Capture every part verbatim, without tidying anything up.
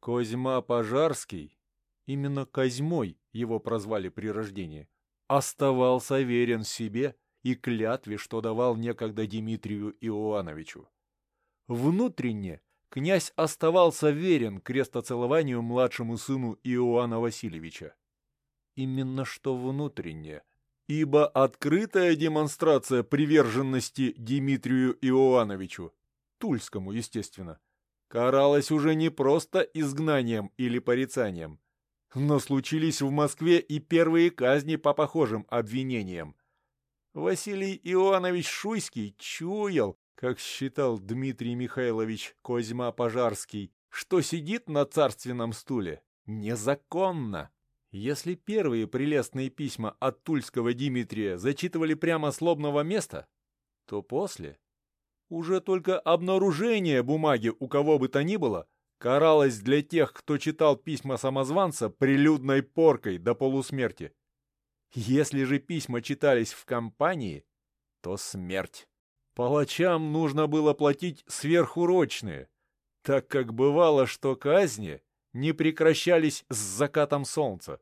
Козьма Пожарский, именно Козьмой его прозвали при рождении, оставался верен себе и клятве, что давал некогда Дмитрию Иоановичу. Внутренне князь оставался верен крестоцелованию младшему сыну Иоанна Васильевича. Именно что внутренне, ибо открытая демонстрация приверженности Дмитрию Иоановичу, Тульскому, естественно, каралась уже не просто изгнанием или порицанием, но случились в Москве и первые казни по похожим обвинениям. Василий Иоанович Шуйский чуял, как считал Дмитрий Михайлович Козьма Пожарский, что сидит на царственном стуле незаконно. Если первые прелестные письма от тульского Дмитрия зачитывали прямо с лобного места, то после уже только обнаружение бумаги у кого бы то ни было каралось для тех, кто читал письма самозванца, прилюдной поркой до полусмерти. Если же письма читались в компании, то смерть. Палачам нужно было платить сверхурочные, так как бывало, что казни не прекращались с закатом солнца.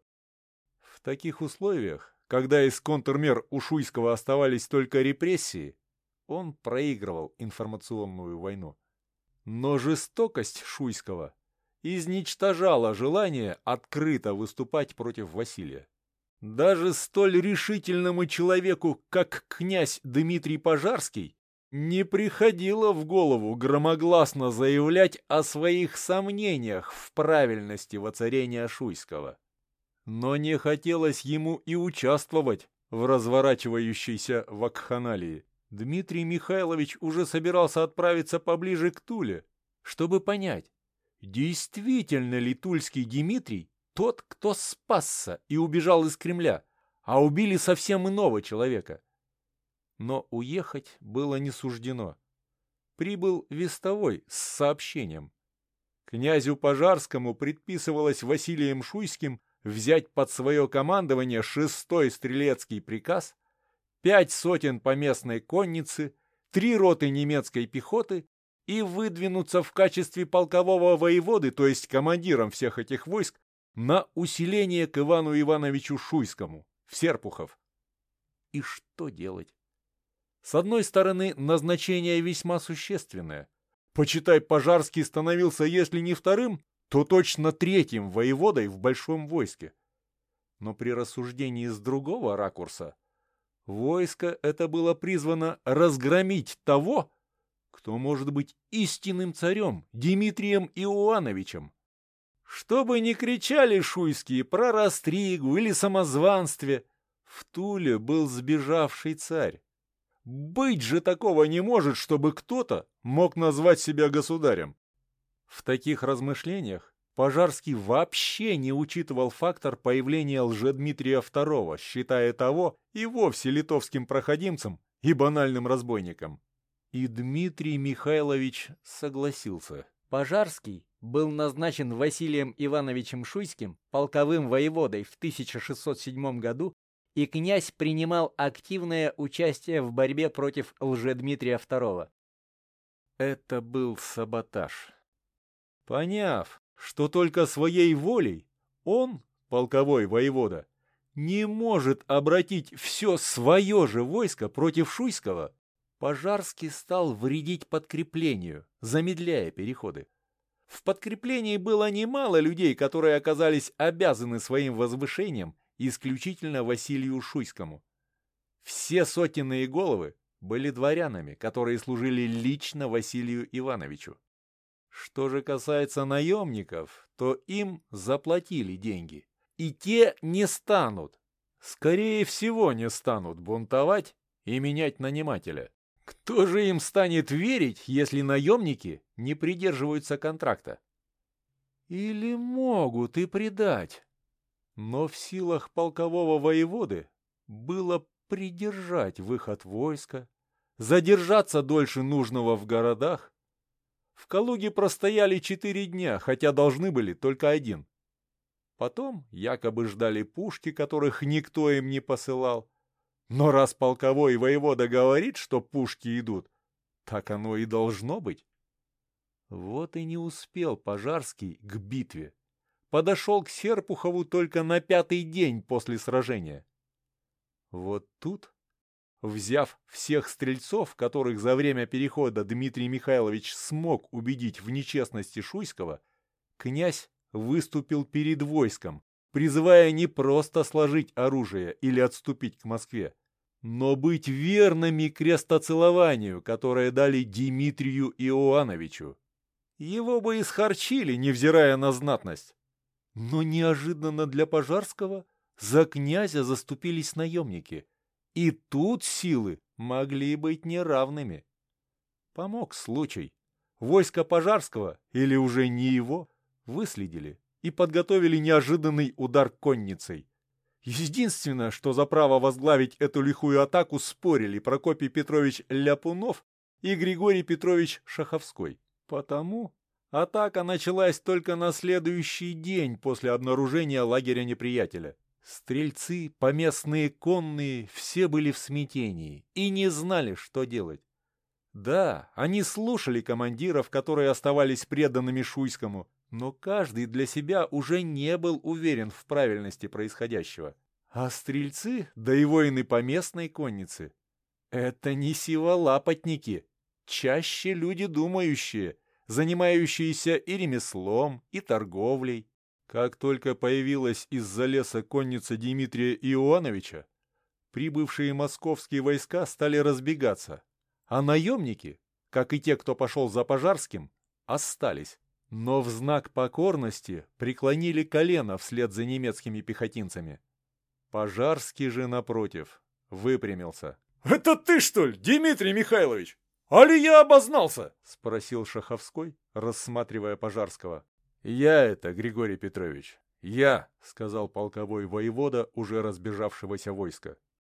В таких условиях, когда из контрмер у Шуйского оставались только репрессии, он проигрывал информационную войну. Но жестокость Шуйского изничтожала желание открыто выступать против Василия. Даже столь решительному человеку, как князь Дмитрий Пожарский, не приходило в голову громогласно заявлять о своих сомнениях в правильности воцарения Шуйского. Но не хотелось ему и участвовать в разворачивающейся вакханалии. Дмитрий Михайлович уже собирался отправиться поближе к Туле, чтобы понять, действительно ли тульский Дмитрий тот, кто спасся и убежал из Кремля, а убили совсем иного человека. Но уехать было не суждено. Прибыл вестовой с сообщением. Князю Пожарскому предписывалось Василием Шуйским взять под свое командование шестой стрелецкий приказ, пять сотен поместной конницы, три роты немецкой пехоты и выдвинуться в качестве полкового воеводы, то есть командиром всех этих войск, на усиление к Ивану Ивановичу Шуйскому, в Серпухов. И что делать? С одной стороны, назначение весьма существенное. Почитай, Пожарский становился, если не вторым, то точно третьим воеводой в большом войске. Но при рассуждении с другого ракурса, войско это было призвано разгромить того, кто может быть истинным царем, Дмитрием Иоановичем. Что бы ни кричали шуйские про растригу или самозванстве, в Туле был сбежавший царь. Быть же такого не может, чтобы кто-то мог назвать себя государем. В таких размышлениях Пожарский вообще не учитывал фактор появления Лжедмитрия второго, считая того и вовсе литовским проходимцем и банальным разбойником. И Дмитрий Михайлович согласился. Пожарский был назначен Василием Ивановичем Шуйским полковым воеводой в тысяча шестьсот седьмом году, и князь принимал активное участие в борьбе против Лжедмитрия второго. Это был саботаж. Поняв, что только своей волей он, полковой воевода, не может обратить все свое же войско против Шуйского, Пожарский стал вредить подкреплению, замедляя переходы. В подкреплении было немало людей, которые оказались обязаны своим возвышением исключительно Василию Шуйскому. Все сотенные головы были дворянами, которые служили лично Василию Ивановичу. Что же касается наемников, то им заплатили деньги. И те не станут, скорее всего не станут бунтовать и менять нанимателя. Кто же им станет верить, если наемники не придерживаются контракта? Или могут и предать. Но в силах полкового воеводы было придержать выход войска, задержаться дольше нужного в городах. В Калуге простояли четыре дня, хотя должны были только один. Потом якобы ждали пушки, которых никто им не посылал. Но раз полковой воевода говорит, что пушки идут, так оно и должно быть. Вот и не успел Пожарский к битве. Подошел к Серпухову только на пятый день после сражения. Вот тут, взяв всех стрельцов, которых за время перехода Дмитрий Михайлович смог убедить в нечестности Шуйского, князь выступил перед войском, призывая не просто сложить оружие или отступить к Москве, но быть верными крестоцелованию, которое дали Дмитрию Иоановичу. Его бы исхорчили, невзирая на знатность. Но неожиданно для Пожарского за князя заступились наемники, и тут силы могли быть неравными. Помог случай. Войско Пожарского, или уже не его, выследили и подготовили неожиданный удар конницей. Единственное, что за право возглавить эту лихую атаку спорили Прокопий Петрович Ляпунов и Григорий Петрович Шаховской. Потому атака началась только на следующий день после обнаружения лагеря неприятеля. Стрельцы, поместные конные, все были в смятении и не знали, что делать. Да, они слушали командиров, которые оставались преданными Шуйскому, но каждый для себя уже не был уверен в правильности происходящего. А стрельцы, да и воины поместной конницы — это не сиволапотники, чаще люди думающие, занимающиеся и ремеслом, и торговлей. Как только появилась из-за леса конница Дмитрия Иоановича, прибывшие московские войска стали разбегаться, а наемники, как и те, кто пошел за Пожарским, остались, но в знак покорности преклонили колено вслед за немецкими пехотинцами. Пожарский же, напротив, выпрямился. — Это ты, что ли, Дмитрий Михайлович? Али я обознался? — спросил Шаховской, рассматривая Пожарского. — Я это, Григорий Петрович, я, — сказал полковой воевода уже разбежавшегося войска.